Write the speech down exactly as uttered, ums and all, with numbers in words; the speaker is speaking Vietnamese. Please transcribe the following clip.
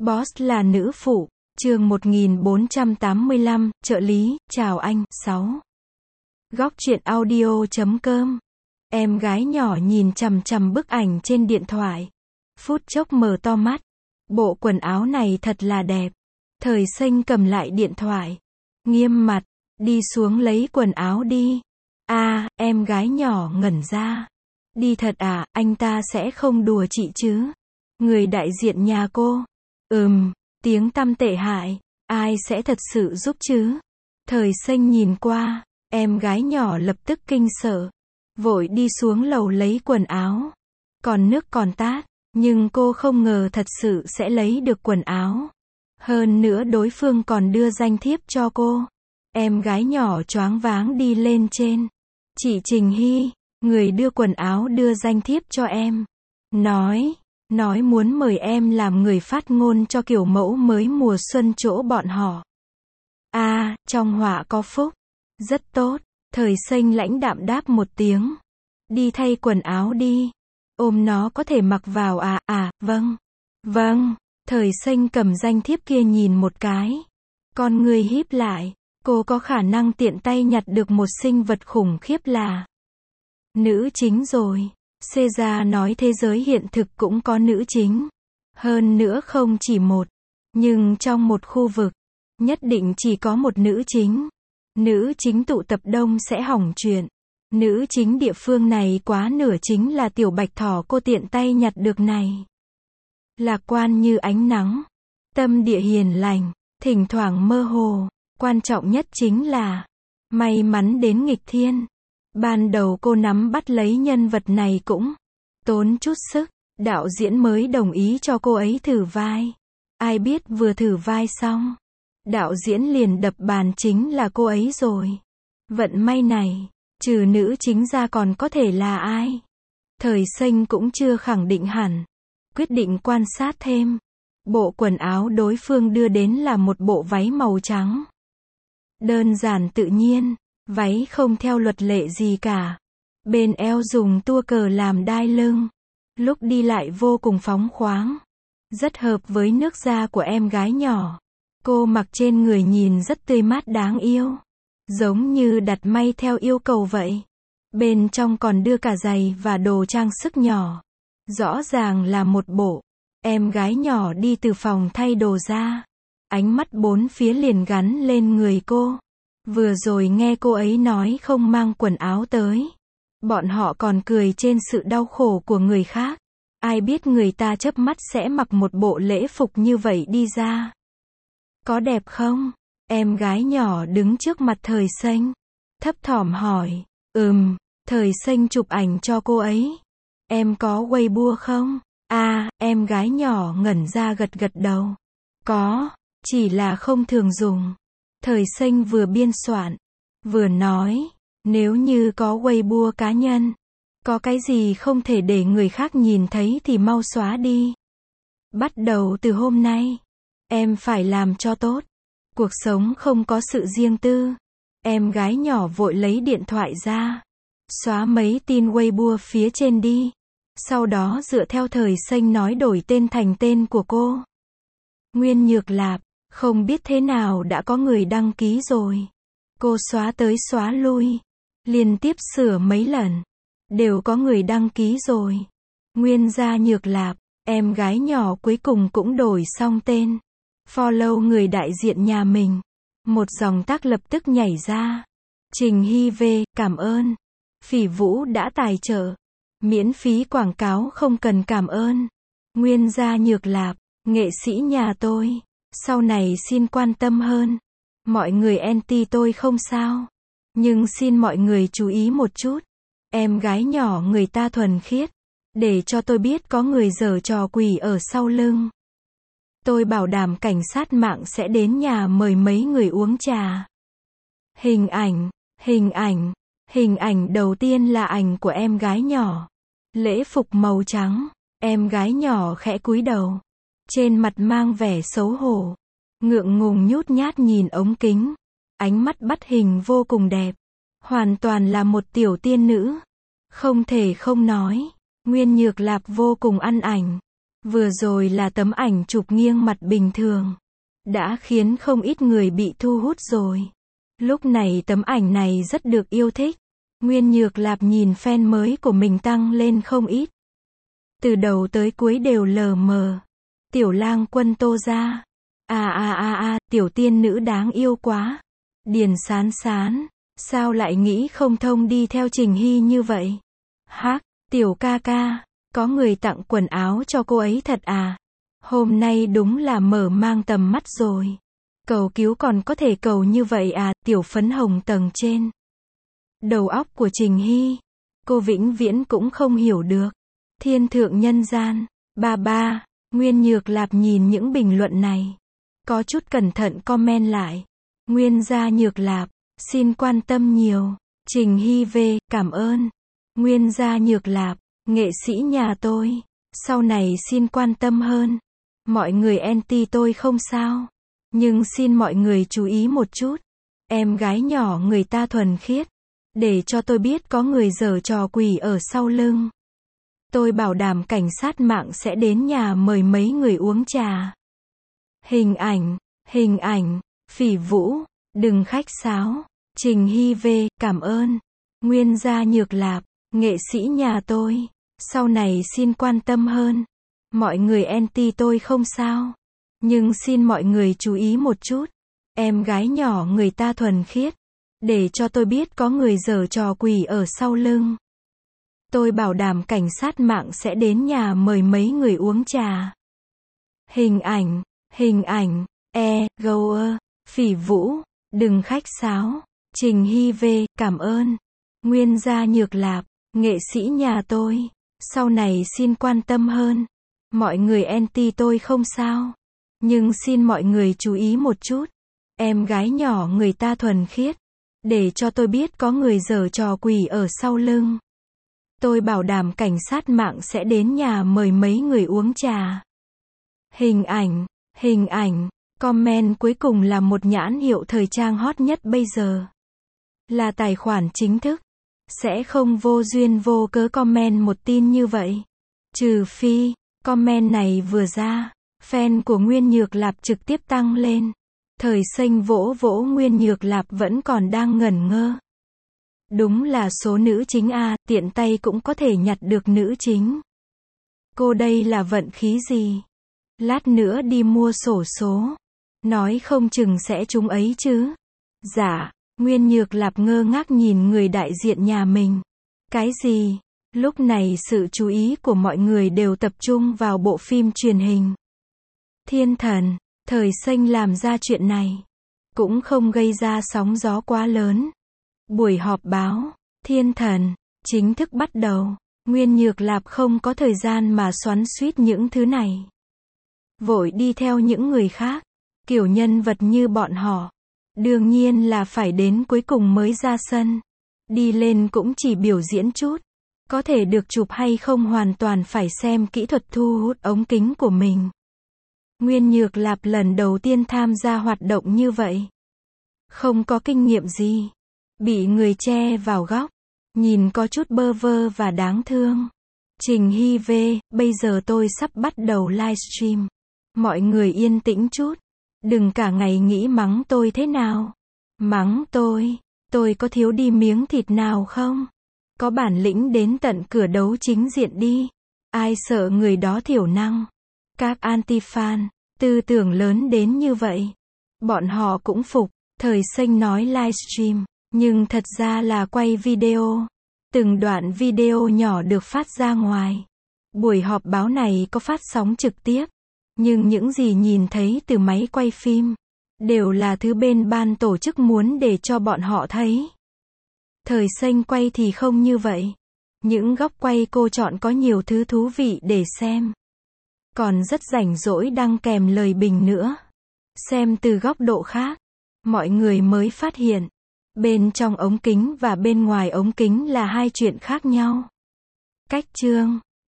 Boss là nữ phụ. Chương một nghìn bốn trăm tám mươi lăm, trợ lý, chào anh. sáu. Góc truyện audio chấm com. Em gái nhỏ nhìn chằm chằm bức ảnh trên điện thoại. Phút chốc mở to mắt. Bộ quần áo này thật là đẹp. Thời Xanh cầm lại điện thoại. Nghiêm mặt, đi xuống lấy quần áo đi. À, em gái nhỏ ngẩn ra. Đi thật à, anh ta sẽ không đùa chị chứ? Người đại diện nhà cô. Ừm, tiếng tăm tệ hại, ai sẽ thật sự giúp chứ? Thời Xanh nhìn qua, em gái nhỏ lập tức kinh sợ. Vội đi xuống lầu lấy quần áo. Còn nước còn tát, nhưng cô không ngờ thật sự sẽ lấy được quần áo. Hơn nữa đối phương còn đưa danh thiếp cho cô. Em gái nhỏ choáng váng đi lên trên. Chị Trình Hy, người đưa quần áo đưa danh thiếp cho em. Nói, nói muốn mời em làm người phát ngôn cho kiểu mẫu mới mùa xuân chỗ bọn họ. À, trong họa có phúc. Rất tốt. Thời Xanh lãnh đạm đáp một tiếng. Đi thay quần áo đi. Ôm nó có thể mặc vào à, à, vâng. Vâng. Thời Xanh cầm danh thiếp kia nhìn một cái. Con người híp lại. Cô có khả năng tiện tay nhặt được một sinh vật khủng khiếp là nữ chính rồi. Caesar nói thế giới hiện thực cũng có nữ chính. Hơn nữa không chỉ một. Nhưng trong một khu vực, nhất định chỉ có một nữ chính. Nữ chính tụ tập đông sẽ hỏng chuyện. Nữ chính địa phương này quá nửa chính là tiểu bạch thỏ cô tiện tay nhặt được này. Lạc quan như ánh nắng. Tâm địa hiền lành. Thỉnh thoảng mơ hồ. Quan trọng nhất chính là may mắn đến nghịch thiên. Ban đầu cô nắm bắt lấy nhân vật này cũng tốn chút sức. Đạo diễn mới đồng ý cho cô ấy thử vai. Ai biết vừa thử vai xong, đạo diễn liền đập bàn chính là cô ấy rồi. Vận may này, trừ nữ chính ra còn có thể là ai? Thời Xanh cũng chưa khẳng định hẳn. Quyết định quan sát thêm. Bộ quần áo đối phương đưa đến là một bộ váy màu trắng. Đơn giản tự nhiên, váy không theo luật lệ gì cả. Bên eo dùng tua cờ làm đai lưng. Lúc đi lại vô cùng phóng khoáng. Rất hợp với nước da của em gái nhỏ. Cô mặc trên người nhìn rất tươi mát đáng yêu. Giống như đặt may theo yêu cầu vậy. Bên trong còn đưa cả giày và đồ trang sức nhỏ. Rõ ràng là một bộ. Em gái nhỏ đi từ phòng thay đồ ra. Ánh mắt bốn phía liền gắn lên người cô. Vừa rồi nghe cô ấy nói không mang quần áo tới. Bọn họ còn cười trên sự đau khổ của người khác. Ai biết người ta chớp mắt sẽ mặc một bộ lễ phục như vậy đi ra. Có đẹp không? Em gái nhỏ đứng trước mặt Thời Xanh. Thấp thỏm hỏi. Ừm, Thời Xanh chụp ảnh cho cô ấy. Em có Weibo không? À, em gái nhỏ ngẩn ra gật gật đầu. Có, chỉ là không thường dùng. Thời Xanh vừa biên soạn, vừa nói, nếu như có Weibo cá nhân, có cái gì không thể để người khác nhìn thấy thì mau xóa đi. Bắt đầu từ hôm nay, em phải làm cho tốt. Cuộc sống không có sự riêng tư. Em gái nhỏ vội lấy điện thoại ra, xóa mấy tin Weibo phía trên đi. Sau đó dựa theo Thời Xanh nói đổi tên thành tên của cô. Nguyên Nhược Lạp. Không biết thế nào đã có người đăng ký rồi. Cô xóa tới xóa lui. Liên tiếp sửa mấy lần. Đều có người đăng ký rồi. Nguyên Gia Nhược Lạp. Em gái nhỏ cuối cùng cũng đổi xong tên. Follow người đại diện nhà mình. Một dòng tác lập tức nhảy ra. Trình Hy V, cảm ơn. Phỉ Vũ đã tài trợ. Miễn phí quảng cáo không cần cảm ơn. Nguyên Gia Nhược Lạp. Nghệ sĩ nhà tôi. Sau này xin quan tâm hơn. Mọi người anti tôi không sao. Nhưng xin mọi người chú ý một chút. Em gái nhỏ người ta thuần khiết. Để cho tôi biết có người giở trò quỷ ở sau lưng. Tôi bảo đảm cảnh sát mạng sẽ đến nhà mời mấy người uống trà. Hình ảnh, hình ảnh, hình ảnh đầu tiên là ảnh của em gái nhỏ. Lễ phục màu trắng. Em gái nhỏ khẽ cúi đầu. Trên mặt mang vẻ xấu hổ. Ngượng ngùng nhút nhát nhìn ống kính. Ánh mắt bắt hình vô cùng đẹp. Hoàn toàn là một tiểu tiên nữ. Không thể không nói. Nguyên Nhược Lạp vô cùng ăn ảnh. Vừa rồi là tấm ảnh chụp nghiêng mặt bình thường. Đã khiến không ít người bị thu hút rồi. Lúc này tấm ảnh này rất được yêu thích. Nguyên Nhược Lạp nhìn fan mới của mình tăng lên không ít. Từ đầu tới cuối đều lờ mờ. Tiểu lang quân Tô gia. À à à à, tiểu tiên nữ đáng yêu quá. Điền Sán Sán. Sao lại nghĩ không thông đi theo Trình Hy như vậy? Hắc, tiểu ca ca. Có người tặng quần áo cho cô ấy thật à? Hôm nay đúng là mở mang tầm mắt rồi. Cầu cứu còn có thể cầu như vậy à, tiểu phấn hồng tầng trên. Đầu óc của Trình Hy. Cô vĩnh viễn cũng không hiểu được. Thiên thượng nhân gian. Ba ba. Nguyên Nhược Lạp nhìn những bình luận này. Có chút cẩn thận comment lại. Nguyên gia Nhược Lạp. Xin quan tâm nhiều. Trình Hy về, cảm ơn. Nguyên gia Nhược Lạp. Nghệ sĩ nhà tôi. Sau này xin quan tâm hơn. Mọi người anti tôi không sao. Nhưng xin mọi người chú ý một chút. Em gái nhỏ người ta thuần khiết. Để cho tôi biết có người giở trò quỷ ở sau lưng. Tôi bảo đảm cảnh sát mạng sẽ đến nhà mời mấy người uống trà. Hình ảnh, hình ảnh, Phỉ Vũ, đừng khách sáo. Trình Hy về, cảm ơn. Nguyên gia Nhược Lạp, nghệ sĩ nhà tôi. Sau này xin quan tâm hơn. Mọi người anti tôi không sao. Nhưng xin mọi người chú ý một chút. Em gái nhỏ người ta thuần khiết. Để cho tôi biết có người giở trò quỷ ở sau lưng. Tôi bảo đảm cảnh sát mạng sẽ đến nhà mời mấy người uống trà. Hình ảnh, hình ảnh, e, goer, Phỉ Vũ, đừng khách sáo. Trình Hy về, cảm ơn. Nguyên gia Nhược Lạp, nghệ sĩ nhà tôi. Sau này xin quan tâm hơn. Mọi người anti tôi không sao. Nhưng xin mọi người chú ý một chút. Em gái nhỏ người ta thuần khiết. Để cho tôi biết có người giở trò quỷ ở sau lưng. Tôi bảo đảm cảnh sát mạng sẽ đến nhà mời mấy người uống trà. Hình ảnh, hình ảnh, comment cuối cùng là một nhãn hiệu thời trang hot nhất bây giờ. Là tài khoản chính thức. Sẽ không vô duyên vô cớ comment một tin như vậy. Trừ phi, comment này vừa ra, fan của Nguyên Nhược Lạp trực tiếp tăng lên. Thời xanh vỗ vỗ Nguyên Nhược Lạp vẫn còn đang ngẩn ngơ. Đúng là số nữ chính a, tiện tay cũng có thể nhặt được nữ chính. Cô đây là vận khí gì? Lát nữa đi mua xổ số. Nói không chừng sẽ trúng ấy chứ. Dạ, Nguyên Nhược Lạp ngơ ngác nhìn người đại diện nhà mình. Cái gì? Lúc này sự chú ý của mọi người đều tập trung vào bộ phim truyền hình. Thiên Thần, Thời xanh làm ra chuyện này. Cũng không gây ra sóng gió quá lớn. Buổi họp báo, Thiên Thần, chính thức bắt đầu. Nguyên Nhược Lạp không có thời gian mà xoắn xuýt những thứ này. Vội đi theo những người khác. Kiểu nhân vật như bọn họ. Đương nhiên là phải đến cuối cùng mới ra sân. Đi lên cũng chỉ biểu diễn chút. Có thể được chụp hay không hoàn toàn phải xem kỹ thuật thu hút ống kính của mình. Nguyên Nhược Lạp lần đầu tiên tham gia hoạt động như vậy. Không có kinh nghiệm gì. Bị người che vào góc. Nhìn có chút bơ vơ và đáng thương. Trình Hy về, bây giờ tôi sắp bắt đầu livestream. Mọi người yên tĩnh chút. Đừng cả ngày nghĩ mắng tôi thế nào. Mắng tôi, tôi có thiếu đi miếng thịt nào không? Có bản lĩnh đến tận cửa đấu chính diện đi. Ai sợ người đó thiểu năng. Các anti-fan, tư tưởng lớn đến như vậy. Bọn họ cũng phục. Thời xanh nói livestream, nhưng thật ra là quay video. Từng đoạn video nhỏ được phát ra ngoài. Buổi họp báo này có phát sóng trực tiếp. Nhưng những gì nhìn thấy từ máy quay phim, đều là thứ bên ban tổ chức muốn để cho bọn họ thấy. Thời xanh quay thì không như vậy. Những góc quay cô chọn có nhiều thứ thú vị để xem. Còn rất rảnh rỗi đăng kèm lời bình nữa. Xem từ góc độ khác, mọi người mới phát hiện. Bên trong ống kính và bên ngoài ống kính là hai chuyện khác nhau. Cách chương